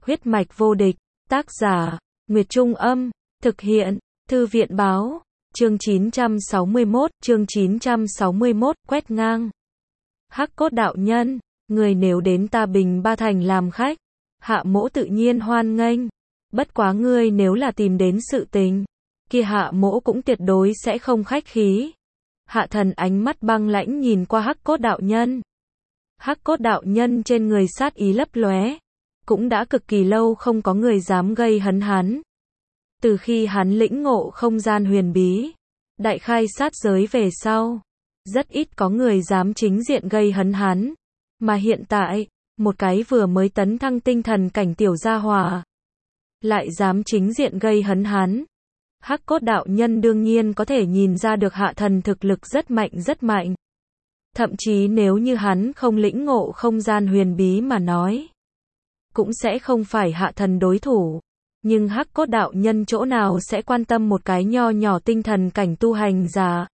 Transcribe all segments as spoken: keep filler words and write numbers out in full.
Huyết mạch vô địch, tác giả, Nguyệt Trung Âm, thực hiện, Thư viện Báo, chương chín trăm sáu mươi mốt, chương chín trăm sáu mươi mốt, quét ngang. Hắc cốt đạo nhân, người nếu đến ta Bình Ba Thành làm khách, hạ mỗ tự nhiên hoan nghênh. Bất quá ngươi nếu là tìm đến sự tình, kia hạ mỗ cũng tuyệt đối sẽ không khách khí. Hạ thần ánh mắt băng lãnh nhìn qua hắc cốt đạo nhân. Hắc cốt đạo nhân trên người sát ý lấp lóe, cũng đã cực kỳ lâu không có người dám gây hấn hắn. Từ khi hắn lĩnh ngộ không gian huyền bí, đại khai sát giới về sau, rất ít có người dám chính diện gây hấn hắn. Mà hiện tại, một cái vừa mới tấn thăng tinh thần cảnh tiểu gia hỏa, lại dám chính diện gây hấn hắn. Hắc cốt đạo nhân đương nhiên có thể nhìn ra được hạ thần thực lực rất mạnh rất mạnh. Thậm chí nếu như hắn không lĩnh ngộ không gian huyền bí mà nói, cũng sẽ không phải hạ thần đối thủ. Nhưng hắc cốt đạo nhân chỗ nào sẽ quan tâm một cái nho nhỏ tinh thần cảnh tu hành giả.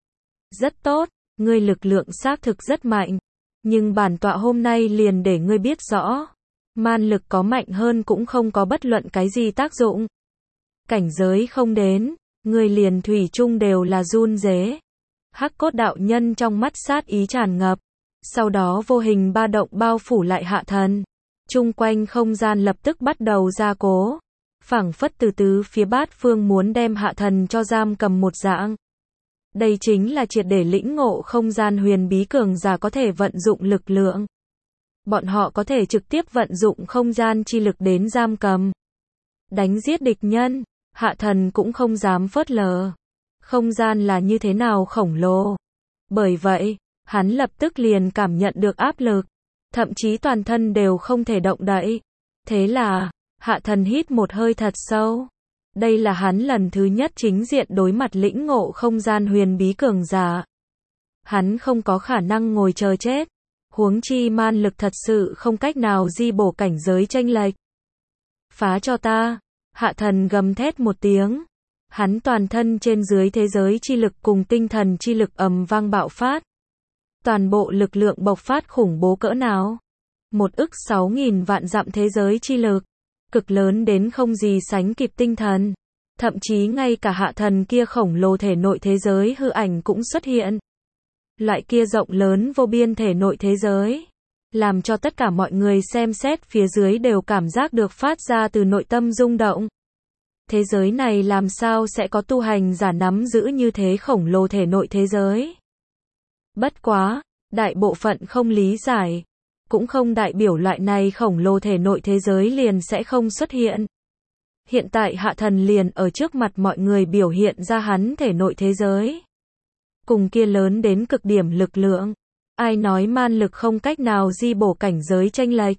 Rất tốt, ngươi lực lượng xác thực rất mạnh. Nhưng bản tọa hôm nay liền để ngươi biết rõ, man lực có mạnh hơn cũng không có bất luận cái gì tác dụng. Cảnh giới không đến, ngươi liền thủy chung đều là run rế. Hắc cốt đạo nhân trong mắt sát ý tràn ngập, sau đó vô hình ba động bao phủ lại hạ thần. Chung quanh không gian lập tức bắt đầu gia cố, phảng phất từ tứ phía bát phương muốn đem hạ thần cho giam cầm một dạng. Đây chính là triệt để lĩnh ngộ không gian huyền bí cường giả có thể vận dụng lực lượng. Bọn họ có thể trực tiếp vận dụng không gian chi lực đến giam cầm, đánh giết địch nhân. Hạ thần cũng không dám phớt lờ. Không gian là như thế nào khổng lồ. Bởi vậy, hắn lập tức liền cảm nhận được áp lực, thậm chí toàn thân đều không thể động đậy. Thế là, hạ thần hít một hơi thật sâu. Đây là hắn lần thứ nhất chính diện đối mặt lĩnh ngộ không gian huyền bí cường giả. Hắn không có khả năng ngồi chờ chết. Huống chi man lực thật sự không cách nào di bổ cảnh giới chênh lệch. Phá cho ta. Hạ thần gầm thét một tiếng. Hắn toàn thân trên dưới thế giới chi lực cùng tinh thần chi lực ầm vang bạo phát. Toàn bộ lực lượng bộc phát khủng bố cỡ nào? Một ức sáu nghìn vạn dặm thế giới chi lực. Cực lớn đến không gì sánh kịp tinh thần. Thậm chí ngay cả hạ thần kia khổng lồ thể nội thế giới hư ảnh cũng xuất hiện. Loại kia rộng lớn vô biên thể nội thế giới, làm cho tất cả mọi người xem xét phía dưới đều cảm giác được phát ra từ nội tâm rung động. Thế giới này làm sao sẽ có tu hành giả nắm giữ như thế khổng lồ thể nội thế giới? Bất quá, đại bộ phận không lý giải, cũng không đại biểu loại này khổng lồ thể nội thế giới liền sẽ không xuất hiện. Hiện tại hạ thần liền ở trước mặt mọi người biểu hiện ra hắn thể nội thế giới. Cùng kia lớn đến cực điểm lực lượng. Ai nói man lực không cách nào di bổ cảnh giới chênh lệch.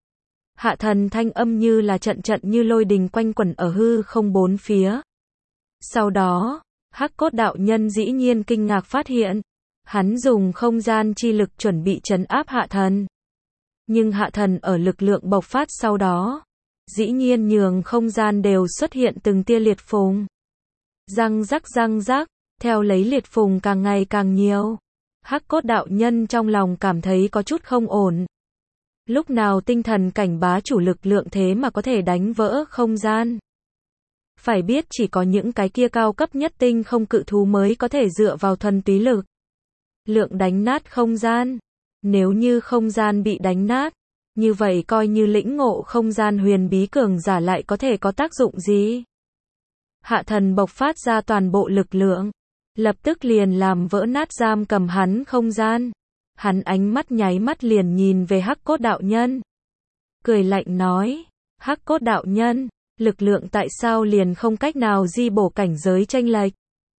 Hạ thần thanh âm như là trận trận như lôi đình quanh quẩn ở hư không bốn phía. Sau đó, hắc cốt đạo nhân dĩ nhiên kinh ngạc phát hiện, hắn dùng không gian chi lực chuẩn bị trấn áp hạ thần. Nhưng hạ thần ở lực lượng bộc phát sau đó, dĩ nhiên nhường không gian đều xuất hiện từng tia liệt phùng. Răng rắc răng rắc, theo lấy liệt phùng càng ngày càng nhiều. Hắc cốt đạo nhân trong lòng cảm thấy có chút không ổn. Lúc nào tinh thần cảnh bá chủ lực lượng thế mà có thể đánh vỡ không gian? Phải biết chỉ có những cái kia cao cấp nhất tinh không cự thú mới có thể dựa vào thuần túy lực lượng đánh nát không gian. Nếu như không gian bị đánh nát, như vậy coi như lĩnh ngộ không gian huyền bí cường giả lại có thể có tác dụng gì? Hạ thần bộc phát ra toàn bộ lực lượng, lập tức liền làm vỡ nát giam cầm hắn không gian. Hắn ánh mắt nháy mắt liền nhìn về hắc cốt đạo nhân. Cười lạnh nói, hắc cốt đạo nhân, lực lượng tại sao liền không cách nào di bổ cảnh giới chênh lệch?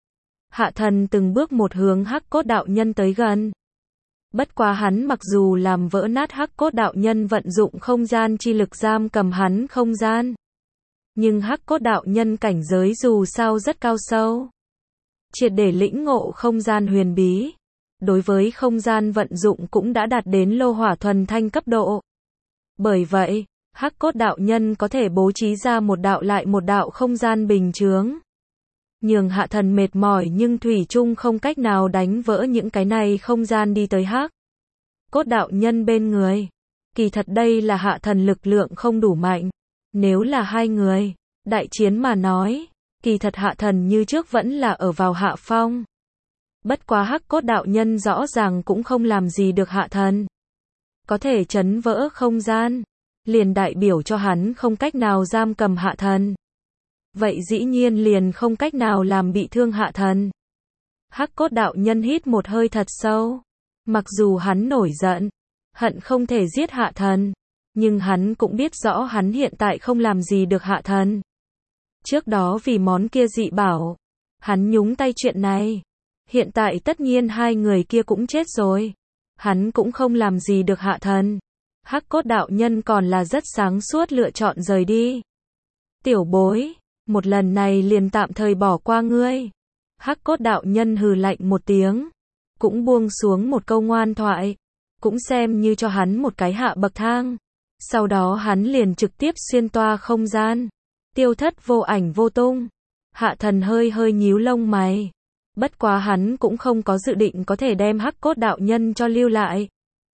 Hạ thần từng bước một hướng hắc cốt đạo nhân tới gần. Bất quá hắn mặc dù làm vỡ nát hắc cốt đạo nhân vận dụng không gian chi lực giam cầm hắn không gian. Nhưng hắc cốt đạo nhân cảnh giới dù sao rất cao sâu. Triệt để lĩnh ngộ không gian huyền bí. Đối với không gian vận dụng cũng đã đạt đến lô hỏa thuần thanh cấp độ. Bởi vậy, hắc cốt đạo nhân có thể bố trí ra một đạo lại một đạo không gian bình chướng. Nhường hạ thần mệt mỏi nhưng thủy chung không cách nào đánh vỡ những cái này không gian đi tới hắc cốt đạo nhân bên người. Kỳ thật đây là hạ thần lực lượng không đủ mạnh. Nếu là hai người, đại chiến mà nói, kỳ thật hạ thần như trước vẫn là ở vào hạ phong. Bất quá Hắc Cốt đạo nhân rõ ràng cũng không làm gì được hạ thần. Có thể chấn vỡ không gian, liền đại biểu cho hắn không cách nào giam cầm hạ thần. Vậy dĩ nhiên liền không cách nào làm bị thương hạ thần. Hắc Cốt đạo nhân hít một hơi thật sâu. Mặc dù hắn nổi giận, hận không thể giết hạ thần, nhưng hắn cũng biết rõ hắn hiện tại không làm gì được hạ thần. Trước đó vì món kia dị bảo, hắn nhúng tay chuyện này. Hiện tại tất nhiên hai người kia cũng chết rồi. Hắn cũng không làm gì được hạ thần. Hắc Cốt đạo nhân còn là rất sáng suốt lựa chọn rời đi. Tiểu bối, một lần này liền tạm thời bỏ qua ngươi. Hắc Cốt đạo nhân hừ lạnh một tiếng, cũng buông xuống một câu ngoan thoại, cũng xem như cho hắn một cái hạ bậc thang. Sau đó hắn liền trực tiếp xuyên toa không gian, tiêu thất vô ảnh vô tung. Hạ thần hơi hơi nhíu lông mày. Bất quá hắn cũng không có dự định có thể đem Hắc Cốt đạo nhân cho lưu lại.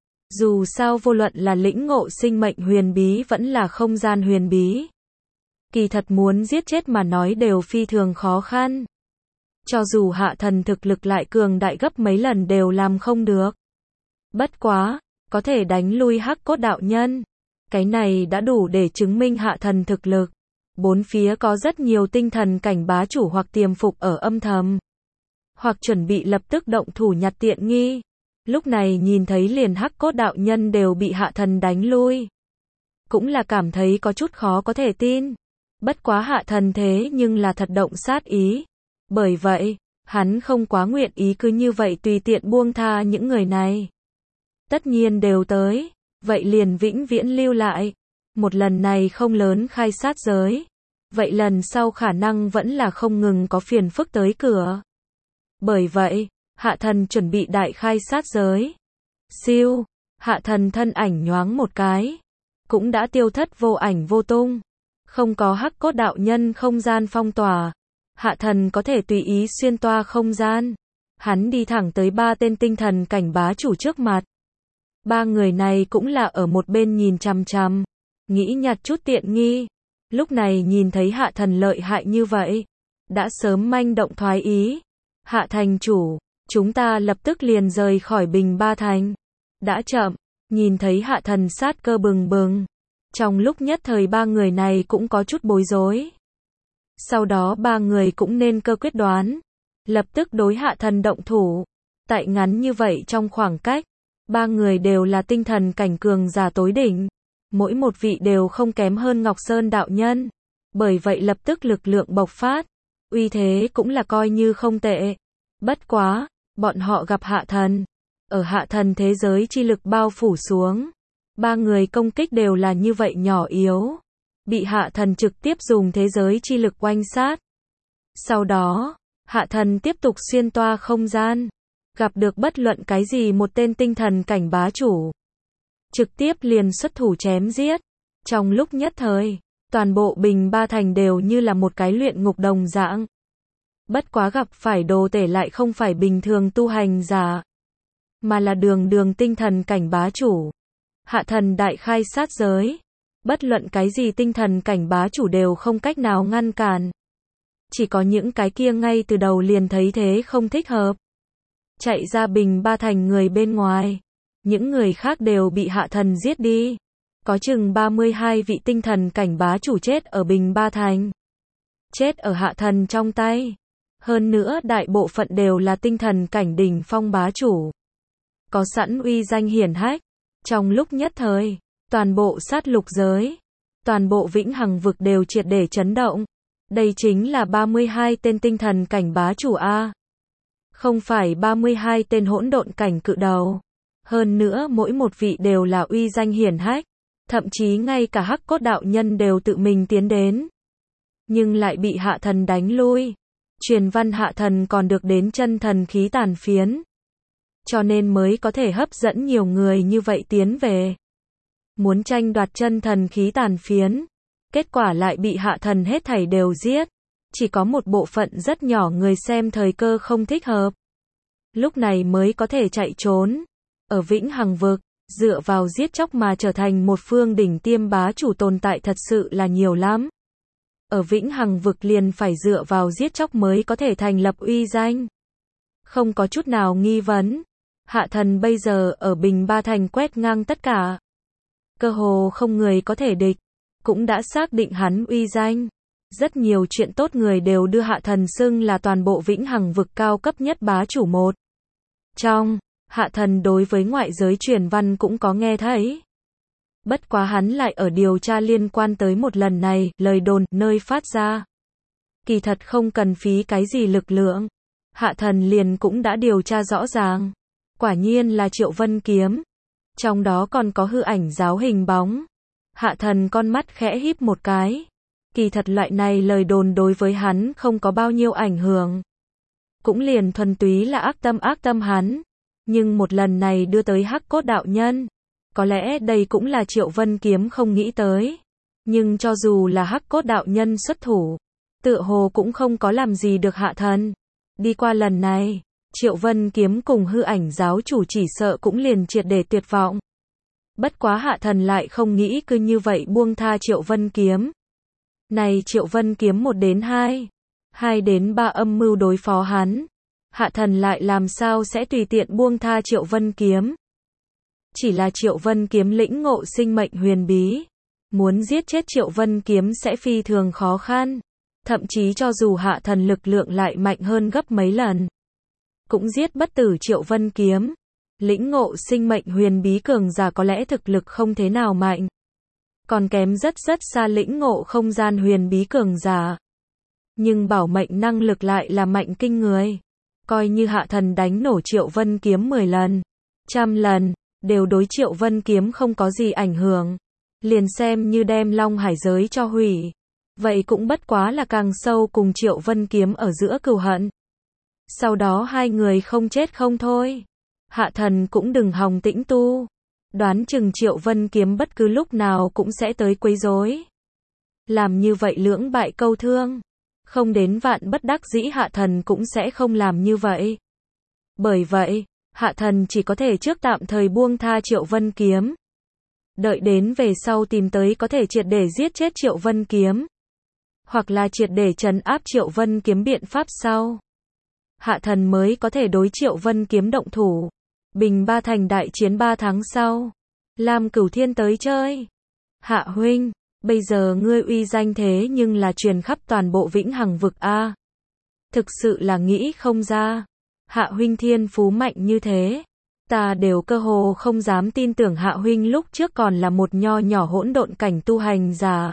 Dù sao vô luận là lĩnh ngộ sinh mệnh huyền bí vẫn là không gian huyền bí, kỳ thật muốn giết chết mà nói đều phi thường khó khăn. Cho dù hạ thần thực lực lại cường đại gấp mấy lần đều làm không được. Bất quá, có thể đánh lui Hắc Cốt đạo nhân. Cái này đã đủ để chứng minh hạ thần thực lực. Bốn phía có rất nhiều tinh thần cảnh bá chủ hoặc tiềm phục ở âm thầm, hoặc chuẩn bị lập tức động thủ nhặt tiện nghi. Lúc này nhìn thấy liền Hắc Cốt đạo nhân đều bị hạ thần đánh lui. Cũng là cảm thấy có chút khó có thể tin. Bất quá hạ thần thế nhưng là thật động sát ý. Bởi vậy, hắn không quá nguyện ý cứ như vậy tùy tiện buông tha những người này. Tất nhiên đều tới, vậy liền vĩnh viễn lưu lại. Một lần này không lớn khai sát giới. Vậy lần sau khả năng vẫn là không ngừng có phiền phức tới cửa. Bởi vậy, hạ thần chuẩn bị đại khai sát giới. Siêu, hạ thần thân ảnh nhoáng một cái, cũng đã tiêu thất vô ảnh vô tung. Không có Hắc Cốt đạo nhân không gian phong tỏa, hạ thần có thể tùy ý xuyên toa không gian. Hắn đi thẳng tới ba tên tinh thần cảnh bá chủ trước mặt. Ba người này cũng là ở một bên nhìn chằm chằm, nghĩ nhặt chút tiện nghi. Lúc này nhìn thấy hạ thần lợi hại như vậy, đã sớm manh động thoái ý. Hạ thành chủ, chúng ta lập tức liền rời khỏi Bình Ba Thành. Đã chậm, nhìn thấy hạ thần sát cơ bừng bừng. Trong lúc nhất thời ba người này cũng có chút bối rối. Sau đó ba người cũng nên cơ quyết đoán, lập tức đối hạ thần động thủ. Tại ngắn như vậy trong khoảng cách, ba người đều là tinh thần cảnh cường giả tối đỉnh. Mỗi một vị đều không kém hơn Ngọc Sơn đạo nhân. Bởi vậy lập tức lực lượng bộc phát, uy thế cũng là coi như không tệ. Bất quá, bọn họ gặp hạ thần. Ở hạ thần thế giới chi lực bao phủ xuống. Ba người công kích đều là như vậy nhỏ yếu. Bị hạ thần trực tiếp dùng thế giới chi lực oanh sát. Sau đó, hạ thần tiếp tục xuyên toa không gian. Gặp được bất luận cái gì một tên tinh thần cảnh bá chủ. Trực tiếp liền xuất thủ chém giết. Trong lúc nhất thời, toàn bộ Bình Ba Thành đều như là một cái luyện ngục đồng dạng. Bất quá gặp phải đồ tể lại không phải bình thường tu hành giả, mà là đường đường tinh thần cảnh bá chủ. Hạ thần đại khai sát giới. Bất luận cái gì tinh thần cảnh bá chủ đều không cách nào ngăn cản. Chỉ có những cái kia ngay từ đầu liền thấy thế không thích hợp, chạy ra Bình Ba Thành người bên ngoài. Những người khác đều bị hạ thần giết đi. Có chừng ba mươi hai vị tinh thần cảnh bá chủ chết ở Bình Ba Thành. Chết ở hạ thần trong tay. Hơn nữa đại bộ phận đều là tinh thần cảnh đỉnh phong bá chủ. Có sẵn uy danh hiển hách. Trong lúc nhất thời, toàn bộ sát lục giới, toàn bộ vĩnh hằng vực đều triệt để chấn động. Đây chính là ba mươi hai tên tinh thần cảnh bá chủ A. Không phải ba mươi hai tên hỗn độn cảnh cự đầu. Hơn nữa mỗi một vị đều là uy danh hiển hách. Thậm chí ngay cả Hắc Cốt đạo nhân đều tự mình tiến đến. Nhưng lại bị hạ thần đánh lui. Truyền văn hạ thần còn được đến chân thần khí tàn phiến. Cho nên mới có thể hấp dẫn nhiều người như vậy tiến về. Muốn tranh đoạt chân thần khí tàn phiến. Kết quả lại bị hạ thần hết thảy đều giết. Chỉ có một bộ phận rất nhỏ người xem thời cơ không thích hợp. Lúc này mới có thể chạy trốn. Ở vĩnh hằng vực, dựa vào giết chóc mà trở thành một phương đỉnh tiêm bá chủ tồn tại thật sự là nhiều lắm. Ở Vĩnh Hằng vực liền phải dựa vào giết chóc mới có thể thành lập uy danh. Không có chút nào nghi vấn. Hạ thần bây giờ ở Bình Ba Thành quét ngang tất cả. Cơ hồ không người có thể địch. Cũng đã xác định hắn uy danh. Rất nhiều chuyện tốt người đều đưa hạ thần xưng là toàn bộ Vĩnh Hằng vực cao cấp nhất bá chủ một. Trong, hạ thần đối với ngoại giới truyền văn cũng có nghe thấy. Bất quá hắn lại ở điều tra liên quan tới một lần này, lời đồn, nơi phát ra. Kỳ thật không cần phí cái gì lực lượng. Hạ thần liền cũng đã điều tra rõ ràng. Quả nhiên là Triệu Vân Kiếm. Trong đó còn có hư ảnh giáo hình bóng. Hạ thần con mắt khẽ híp một cái. Kỳ thật loại này lời đồn đối với hắn không có bao nhiêu ảnh hưởng. Cũng liền thuần túy là ác tâm ác tâm hắn. Nhưng một lần này đưa tới Hắc Cốt đạo nhân. Có lẽ đây cũng là Triệu Vân Kiếm không nghĩ tới. Nhưng cho dù là Hắc Cốt đạo nhân xuất thủ, tựa hồ cũng không có làm gì được hạ thần. Đi qua lần này, Triệu Vân Kiếm cùng hư ảnh giáo chủ chỉ sợ cũng liền triệt để tuyệt vọng. Bất quá hạ thần lại không nghĩ cứ như vậy buông tha Triệu Vân Kiếm. Này Triệu Vân Kiếm một đến hai, hai đến ba âm mưu đối phó hắn. Hạ thần lại làm sao sẽ tùy tiện buông tha Triệu Vân Kiếm. Chỉ là Triệu Vân Kiếm lĩnh ngộ sinh mệnh huyền bí. Muốn giết chết Triệu Vân Kiếm sẽ phi thường khó khăn. Thậm chí cho dù hạ thần lực lượng lại mạnh hơn gấp mấy lần, cũng giết bất tử Triệu Vân Kiếm. Lĩnh ngộ sinh mệnh huyền bí cường giả có lẽ thực lực không thế nào mạnh. Còn kém rất rất xa lĩnh ngộ không gian huyền bí cường giả. Nhưng bảo mệnh năng lực lại là mạnh kinh người. Coi như hạ thần đánh nổ Triệu Vân Kiếm mười lần, trăm lần, đều đối Triệu Vân Kiếm không có gì ảnh hưởng. Liền xem như đem Long Hải giới cho hủy. Vậy cũng bất quá là càng sâu cùng Triệu Vân Kiếm ở giữa cừu hận. Sau đó hai người không chết không thôi. Hạ thần cũng đừng hòng tĩnh tu. Đoán chừng Triệu Vân Kiếm bất cứ lúc nào cũng sẽ tới quấy rối. Làm như vậy lưỡng bại câu thương. Không đến vạn bất đắc dĩ hạ thần cũng sẽ không làm như vậy. Bởi vậy, hạ thần chỉ có thể trước tạm thời buông tha Triệu Vân Kiếm. Đợi đến về sau tìm tới có thể triệt để giết chết Triệu Vân Kiếm. Hoặc là triệt để trấn áp Triệu Vân Kiếm biện pháp sau. Hạ thần mới có thể đối Triệu Vân Kiếm động thủ. Bình Ba Thành đại chiến ba tháng sau. Lam Cửu Thiên tới chơi. Hạ huynh, bây giờ ngươi uy danh thế nhưng là truyền khắp toàn bộ Vĩnh Hằng vực A. Thực sự là nghĩ không ra. Hạ huynh thiên phú mạnh như thế. Ta đều cơ hồ không dám tin tưởng hạ huynh lúc trước còn là một nho nhỏ hỗn độn cảnh tu hành giả.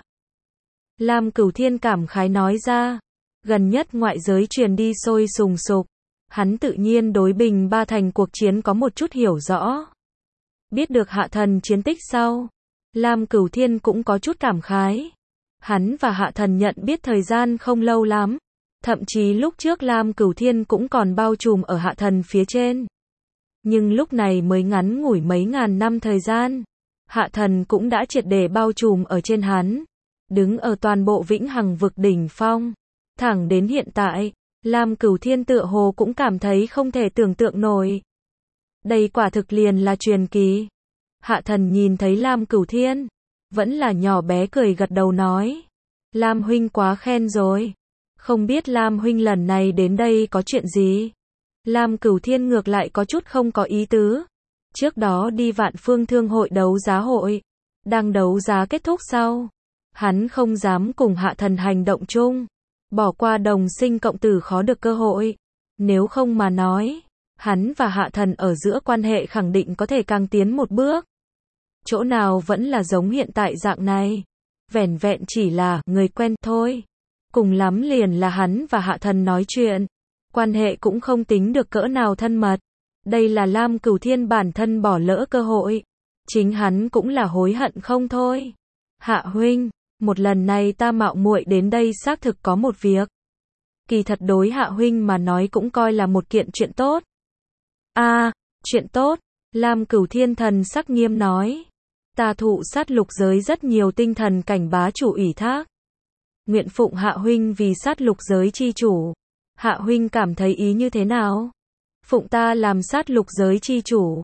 Lam Cửu Thiên cảm khái nói ra. Gần nhất ngoại giới truyền đi sôi sùng sục. Hắn tự nhiên đối Bình Ba Thành cuộc chiến có một chút hiểu rõ. Biết được hạ thần chiến tích sau, Lam Cửu Thiên cũng có chút cảm khái. Hắn và hạ thần nhận biết thời gian không lâu lắm. Thậm chí lúc trước Lam Cửu Thiên cũng còn bao trùm ở hạ thần phía trên. Nhưng lúc này mới ngắn ngủi mấy ngàn năm thời gian. Hạ thần cũng đã triệt để bao trùm ở trên hắn. Đứng ở toàn bộ Vĩnh Hằng vực đỉnh phong. Thẳng đến hiện tại, Lam Cửu Thiên tựa hồ cũng cảm thấy không thể tưởng tượng nổi. Đây quả thực liền là truyền kỳ. Hạ thần nhìn thấy Lam Cửu Thiên, vẫn là nhỏ bé cười gật đầu nói. Lam huynh quá khen rồi. Không biết Lam huynh lần này đến đây có chuyện gì? Lam Cửu Thiên ngược lại có chút không có ý tứ. Trước đó đi Vạn Phương Thương hội đấu giá hội. Đang đấu giá kết thúc sau. Hắn không dám cùng hạ thần hành động chung. Bỏ qua đồng sinh cộng tử khó được cơ hội. Nếu không mà nói, hắn và hạ thần ở giữa quan hệ khẳng định có thể càng tiến một bước. Chỗ nào vẫn là giống hiện tại dạng này. Vẻn vẹn chỉ là người quen thôi. Cùng lắm liền là hắn và hạ thần nói chuyện. Quan hệ cũng không tính được cỡ nào thân mật. Đây là Lam Cửu Thiên bản thân bỏ lỡ cơ hội. Chính hắn cũng là hối hận không thôi. Hạ huynh, một lần này ta mạo muội đến đây xác thực có một việc. Kỳ thật đối hạ huynh mà nói cũng coi là một kiện chuyện tốt. A, à, chuyện tốt. Lam Cửu Thiên thần sắc nghiêm nói. Ta thụ sát lục giới rất nhiều tinh thần cảnh bá chủ ủy thác. Nguyện phụng hạ huynh vì sát lục giới chi chủ. Hạ huynh cảm thấy ý như thế nào? Phụng ta làm sát lục giới chi chủ.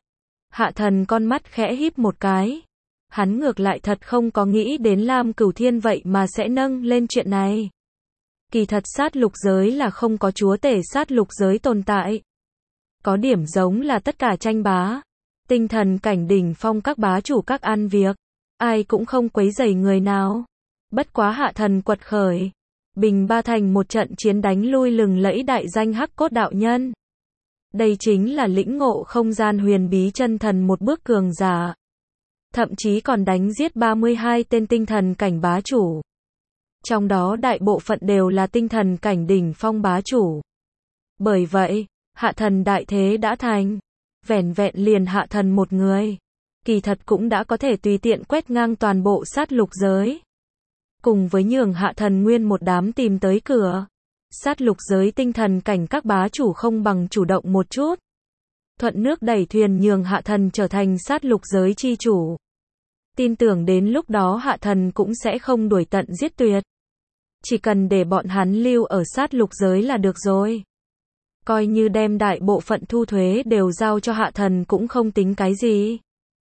Hạ thần con mắt khẽ híp một cái. Hắn ngược lại thật không có nghĩ đến Lam Cửu Thiên vậy mà sẽ nâng lên chuyện này. Kỳ thật sát lục giới là không có chúa tể sát lục giới tồn tại. Có điểm giống là tất cả tranh bá. Tinh thần cảnh đỉnh phong các bá chủ các ăn việc. Ai cũng không quấy rầy người nào. Bất quá hạ thần quật khởi. Bình ba thành một trận chiến đánh lui lừng lẫy đại danh Hắc Cốt đạo nhân. Đây chính là lĩnh ngộ không gian huyền bí chân thần một bước cường giả. Thậm chí còn đánh giết ba mươi hai tên tinh thần cảnh bá chủ. Trong đó đại bộ phận đều là tinh thần cảnh đỉnh phong bá chủ. Bởi vậy, hạ thần đại thế đã thành. Vẻn vẹn liền hạ thần một người. Kỳ thật cũng đã có thể tùy tiện quét ngang toàn bộ sát lục giới. Cùng với nhường hạ thần nguyên một đám tìm tới cửa. Sát lục giới tinh thần cảnh các bá chủ không bằng chủ động một chút. Thuận nước đẩy thuyền nhường hạ thần trở thành sát lục giới chi chủ. Tin tưởng đến lúc đó hạ thần cũng sẽ không đuổi tận giết tuyệt. Chỉ cần để bọn hắn lưu ở sát lục giới là được rồi. Coi như đem đại bộ phận thu thuế đều giao cho hạ thần cũng không tính cái gì.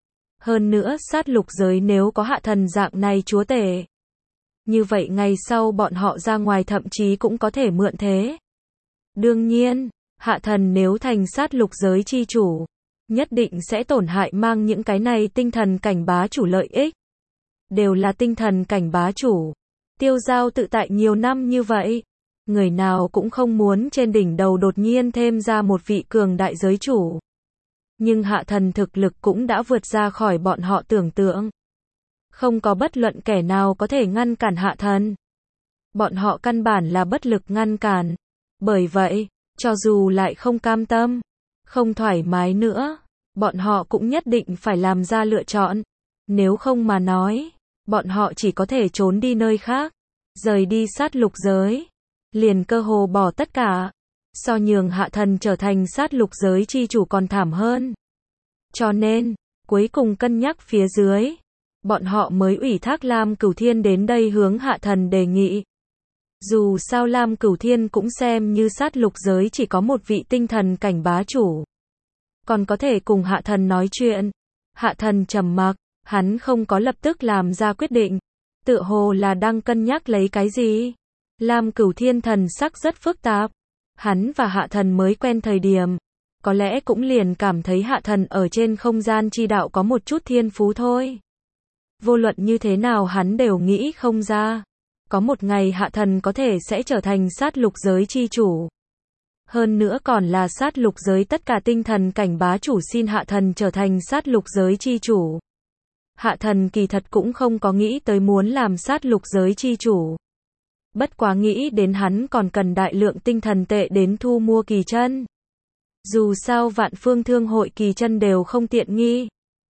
Hơn nữa sát lục giới nếu có hạ thần dạng này chúa tể. Như vậy ngày sau bọn họ ra ngoài thậm chí cũng có thể mượn thế. Đương nhiên, hạ thần nếu thành sát lục giới chi chủ, nhất định sẽ tổn hại mang những cái này tinh thần cảnh bá chủ lợi ích. Đều là tinh thần cảnh bá chủ. Tiêu giao tự tại nhiều năm như vậy. Người nào cũng không muốn trên đỉnh đầu đột nhiên thêm ra một vị cường đại giới chủ. Nhưng hạ thần thực lực cũng đã vượt ra khỏi bọn họ tưởng tượng. Không có bất luận kẻ nào có thể ngăn cản hạ thần. Bọn họ căn bản là bất lực ngăn cản. Bởi vậy, cho dù lại không cam tâm, không thoải mái nữa, bọn họ cũng nhất định phải làm ra lựa chọn. Nếu không mà nói, bọn họ chỉ có thể trốn đi nơi khác, rời đi sát lục giới, liền cơ hồ bỏ tất cả. So nhường hạ thần trở thành sát lục giới chi chủ còn thảm hơn. Cho nên, cuối cùng cân nhắc phía dưới, bọn họ mới ủy thác Lam Cửu Thiên đến đây hướng hạ thần đề nghị. Dù sao Lam Cửu Thiên cũng xem như sát lục giới chỉ có một vị tinh thần cảnh bá chủ. Còn có thể cùng hạ thần nói chuyện. Hạ thần trầm mặc, hắn không có lập tức làm ra quyết định. Tựa hồ là đang cân nhắc lấy cái gì. Lam Cửu Thiên thần sắc rất phức tạp. Hắn và hạ thần mới quen thời điểm. Có lẽ cũng liền cảm thấy hạ thần ở trên không gian chi đạo có một chút thiên phú thôi. Vô luận như thế nào hắn đều nghĩ không ra. Có một ngày hạ thần có thể sẽ trở thành sát lục giới chi chủ. Hơn nữa còn là sát lục giới tất cả tinh thần cảnh bá chủ xin hạ thần trở thành sát lục giới chi chủ. Hạ thần kỳ thật cũng không có nghĩ tới muốn làm sát lục giới chi chủ. Bất quá nghĩ đến hắn còn cần đại lượng tinh thần tệ đến thu mua kỳ chân. Dù sao vạn phương thương hội kỳ chân đều không tiện nghi.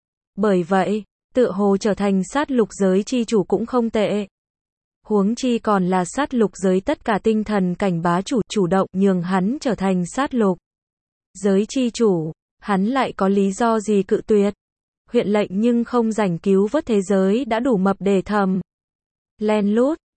Bởi vậy, tựa hồ trở thành sát lục giới chi chủ cũng không tệ. Huống chi còn là sát lục giới tất cả tinh thần cảnh bá chủ chủ động nhường hắn trở thành sát lục giới chi chủ, hắn lại có lý do gì cự tuyệt. Huyện lệnh nhưng không rảnh cứu vớt thế giới đã đủ mập để thầm. Len lút,